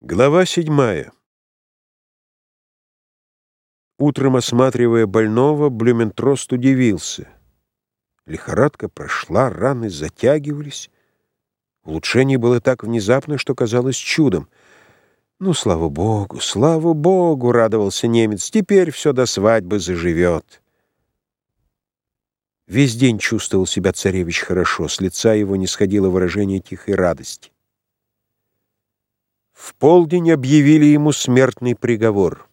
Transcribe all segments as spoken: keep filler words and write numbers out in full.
Глава седьмая. Утром, осматривая больного, Блюментрост удивился. Лихорадка прошла, раны затягивались. Улучшение было так внезапно, что казалось чудом. «Ну, слава богу, слава богу!» — радовался немец. «Теперь все до свадьбы заживет». Весь день чувствовал себя царевич хорошо, с лица его не сходило выражение тихой радости. В полдень объявили ему смертный приговор.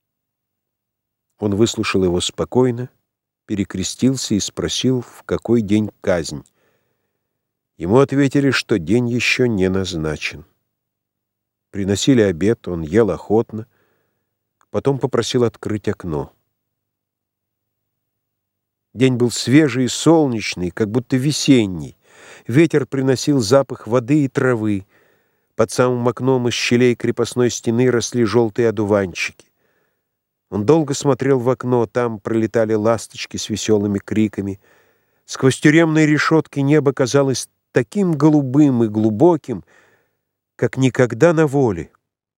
Он выслушал его спокойно, перекрестился и спросил, в какой день казнь. Ему ответили, что день еще не назначен. Приносили обед, он ел охотно, потом попросил открыть окно. День был свежий и солнечный, как будто весенний. Ветер приносил запах воды и травы. Под самым окном из щелей крепостной стены росли желтые одуванчики. Он долго смотрел в окно, там пролетали ласточки с веселыми криками. Сквозь тюремные решетки небо казалось таким голубым и глубоким, как никогда на воле.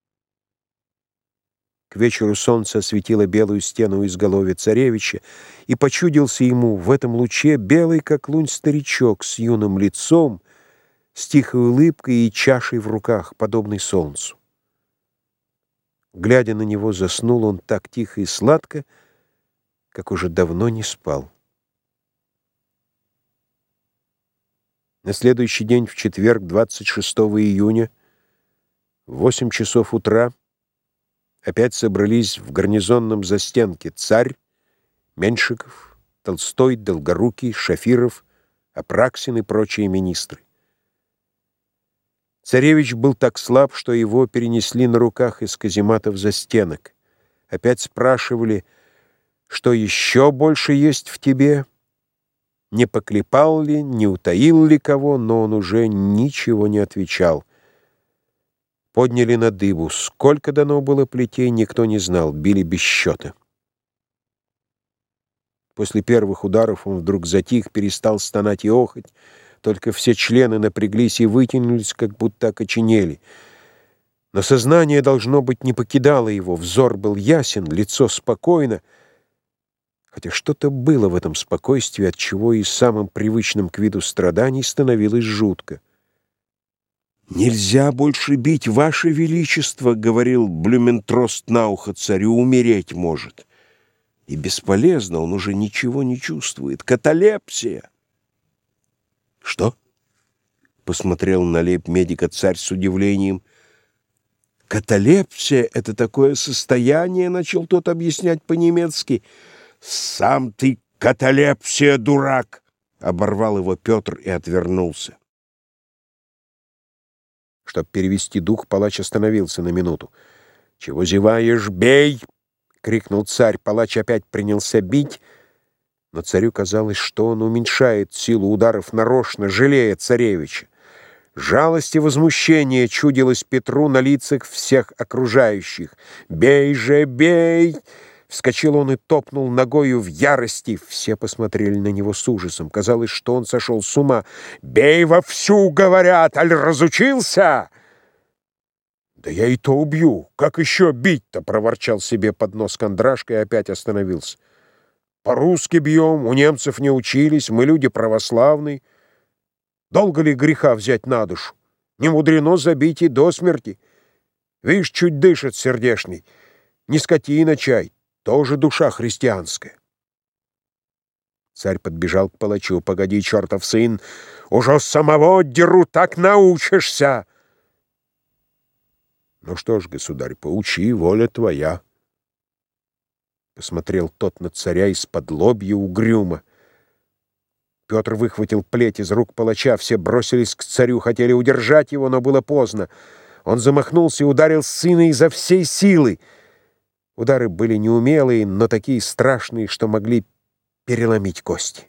К вечеру солнце осветило белую стену изголовья царевича, и почудился ему в этом луче белый, как лунь, старичок с юным лицом, с тихой улыбкой и чашей в руках, подобной солнцу. Глядя на него, заснул он так тихо и сладко, как уже давно не спал. На следующий день, в четверг, двадцать шестого июня, в восемь часов утра, опять собрались в гарнизонном застенке царь, Меньшиков, Толстой, Долгорукий, Шафиров, Апраксин и прочие министры. Царевич был так слаб, что его перенесли на руках из казематов застенок. Опять спрашивали, что еще больше есть в тебе, не поклепал ли, не утаил ли кого, но он уже ничего не отвечал. Подняли на дыбу. Сколько дано было плетей, никто не знал, били без счета. После первых ударов он вдруг затих, перестал стонать и охать, только все члены напряглись и вытянулись, как будто окоченели. Но сознание, должно быть, не покидало его, взор был ясен, лицо спокойно, хотя что-то было в этом спокойствии, отчего и самым привычным к виду страданий становилось жутко. «Нельзя больше бить, Ваше Величество», — говорил Блюментрост на ухо царю, — «умереть может». И бесполезно, он уже ничего не чувствует. Каталепсия! «Что?» — посмотрел на лейб-медика царь с удивлением. «Каталепсия — это такое состояние», — начал тот объяснять по-немецки. «Сам ты каталепсия, дурак!» — оборвал его Петр и отвернулся. Чтоб перевести дух, палач остановился на минуту. «Чего зеваешь? Бей!» — крикнул царь. Палач опять принялся бить, но царю казалось, что он уменьшает силу ударов нарочно, жалея царевича. Жалость и возмущение чудилось Петру на лицах всех окружающих. «Бей же, бей!» Вскочил он и топнул ногою в ярости. Все посмотрели на него с ужасом. Казалось, что он сошел с ума. «Бей вовсю, говорят, аль разучился?» «Да я и то убью. Как еще бить-то?» — проворчал себе под нос Кондрашка и опять остановился. «По-русски бьем, у немцев не учились, мы люди православные. Долго ли греха взять на душу? Не мудрено забить и до смерти. Видишь, чуть дышит сердешный. Не скотина чай, тоже душа христианская». Царь подбежал к палачу. «Погоди, чертов сын, уже самого деру так научишься!» «Ну что ж, государь, поучи, воля твоя». Посмотрел тот на царя из-под лобья угрюмо. Петр выхватил плеть из рук палача, все бросились к царю, хотели удержать его, но было поздно. Он замахнулся и ударил сына изо всей силы. Удары были неумелые, но такие страшные, что могли переломить кости.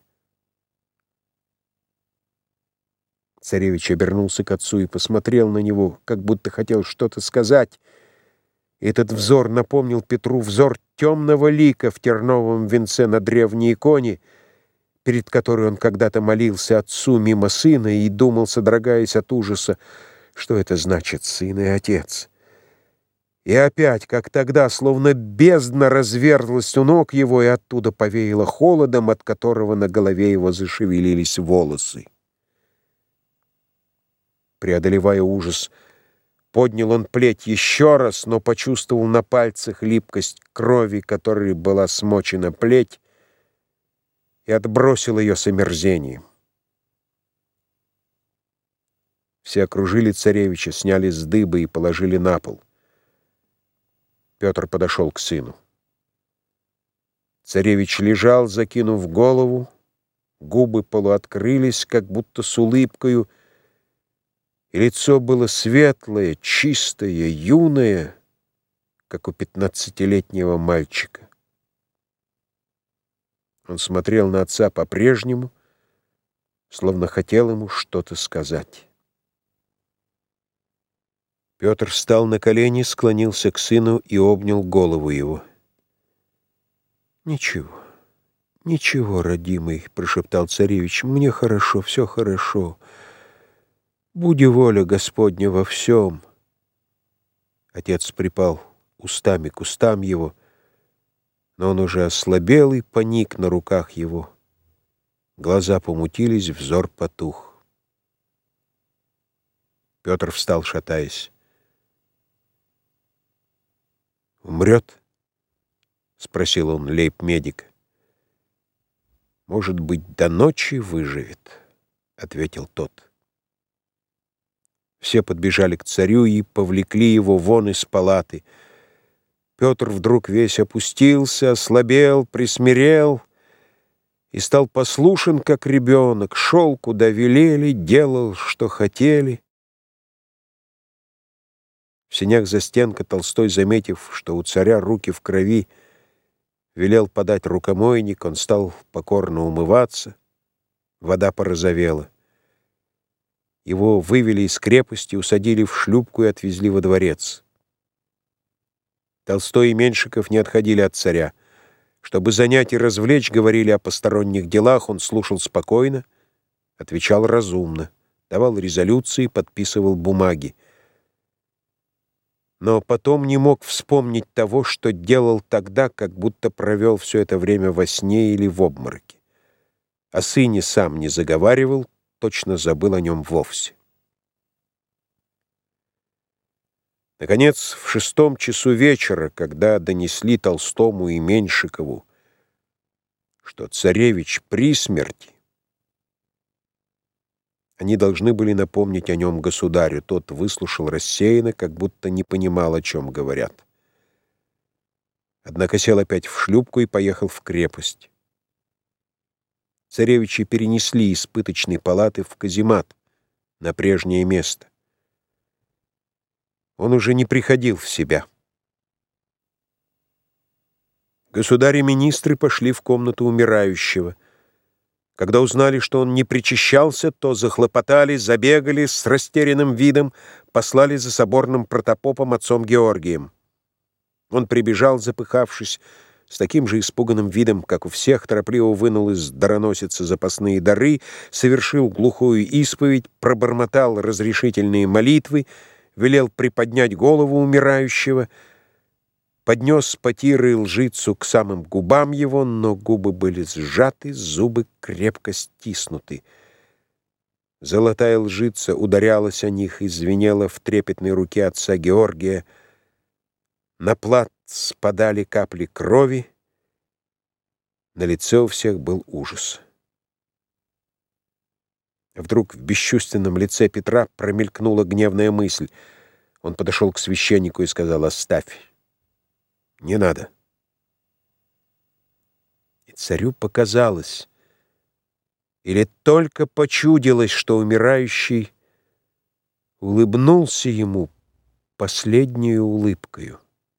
Царевич обернулся к отцу и посмотрел на него, как будто хотел что-то сказать. Этот взор напомнил Петру взор темного лика в терновом венце на древней иконе, перед которой он когда-то молился отцу мимо сына и думал, содрогаясь от ужаса, что это значит сын и отец. И опять, как тогда, словно бездна разверзлась у ног его, и оттуда повеяло холодом, от которого на голове его зашевелились волосы. Преодолевая ужас, поднял он плеть еще раз, но почувствовал на пальцах липкость крови, которой была смочена плеть, и отбросил ее с омерзением. Все окружили царевича, сняли с дыбы и положили на пол. Петр подошел к сыну. Царевич лежал, закинув голову, губы полуоткрылись, как будто с улыбкою, и лицо было светлое, чистое, юное, как у пятнадцатилетнего мальчика. Он смотрел на отца по-прежнему, словно хотел ему что-то сказать. Петр встал на колени, склонился к сыну и обнял голову его. «Ничего, ничего, родимый», — прошептал царевич, — «мне хорошо, все хорошо. Буди воля Господня во всем». Отец припал устами к устам его, но он уже ослабел и поник на руках его. Глаза помутились, взор потух. Петр встал, шатаясь. «Умрет?» — спросил он лейб-медика. «Может быть, до ночи выживет», — ответил тот. Все подбежали к царю и повлекли его вон из палаты. Петр вдруг весь опустился, ослабел, присмирел и стал послушен, как ребенок, шел, куда велели, делал, что хотели. В сенях застенка Толстой, заметив, что у царя руки в крови, велел подать рукомойник, он стал покорно умываться. Вода порозовела. Его вывели из крепости, усадили в шлюпку и отвезли во дворец. Толстой и Меньшиков не отходили от царя. Чтобы занять и развлечь, говорили о посторонних делах, он слушал спокойно, отвечал разумно, давал резолюции, подписывал бумаги. Но потом не мог вспомнить того, что делал тогда, как будто провел все это время во сне или в обмороке. О сыне сам не заговаривал, точно забыл о нем вовсе. Наконец, в шестом часу вечера, когда донесли Толстому и Меньшикову, что царевич при смерти, они должны были напомнить о нем государю. Тот выслушал рассеянно, как будто не понимал, о чем говорят. Однако сел опять в шлюпку и поехал в крепость. Царевича перенесли из пыточной палаты в каземат, на прежнее место. Он уже не приходил в себя. Государь и министры пошли в комнату умирающего. Когда узнали, что он не причащался, то захлопотали, забегали с растерянным видом, послали за соборным протопопом отцом Георгием. Он прибежал, запыхавшись, с таким же испуганным видом, как у всех, торопливо вынул из дароносицы запасные дары, совершил глухую исповедь, пробормотал разрешительные молитвы, велел приподнять голову умирающего, поднес потиры и лжицу к самым губам его, но губы были сжаты, зубы крепко стиснуты. Золотая лжица ударялась о них и звенела в трепетной руке отца Георгия. На плат спадали капли крови. На лице у всех был ужас. Вдруг в бесчувственном лице Петра промелькнула гневная мысль. Он подошел к священнику и сказал: «Оставь. Не надо». И царю показалось, или только почудилось, что умирающий улыбнулся ему последнюю улыбкою.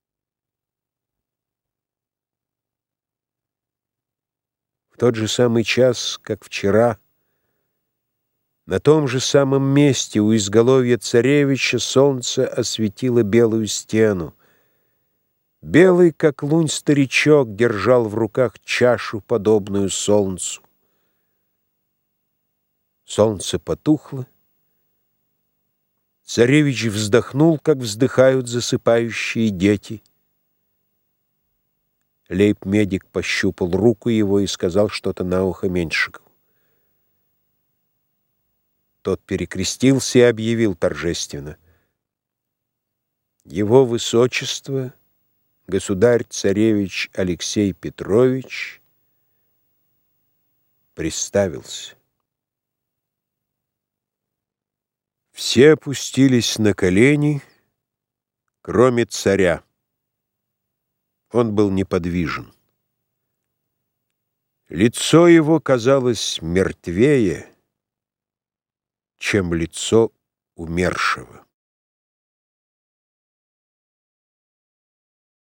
В тот же самый час, как вчера, на том же самом месте у изголовья царевича солнце осветило белую стену. Белый, как лунь, старичок держал в руках чашу, подобную солнцу. Солнце потухло, Царевич вздохнул, как вздыхают засыпающие дети. Лейб-медик пощупал руку его и сказал что-то на ухо Меньшикову. Тот перекрестился и объявил торжественно: «Его высочество, государь-царевич Алексей Петрович, представился». Все опустились на колени, кроме царя. Он был неподвижен. Лицо его казалось мертвее, чем лицо умершего.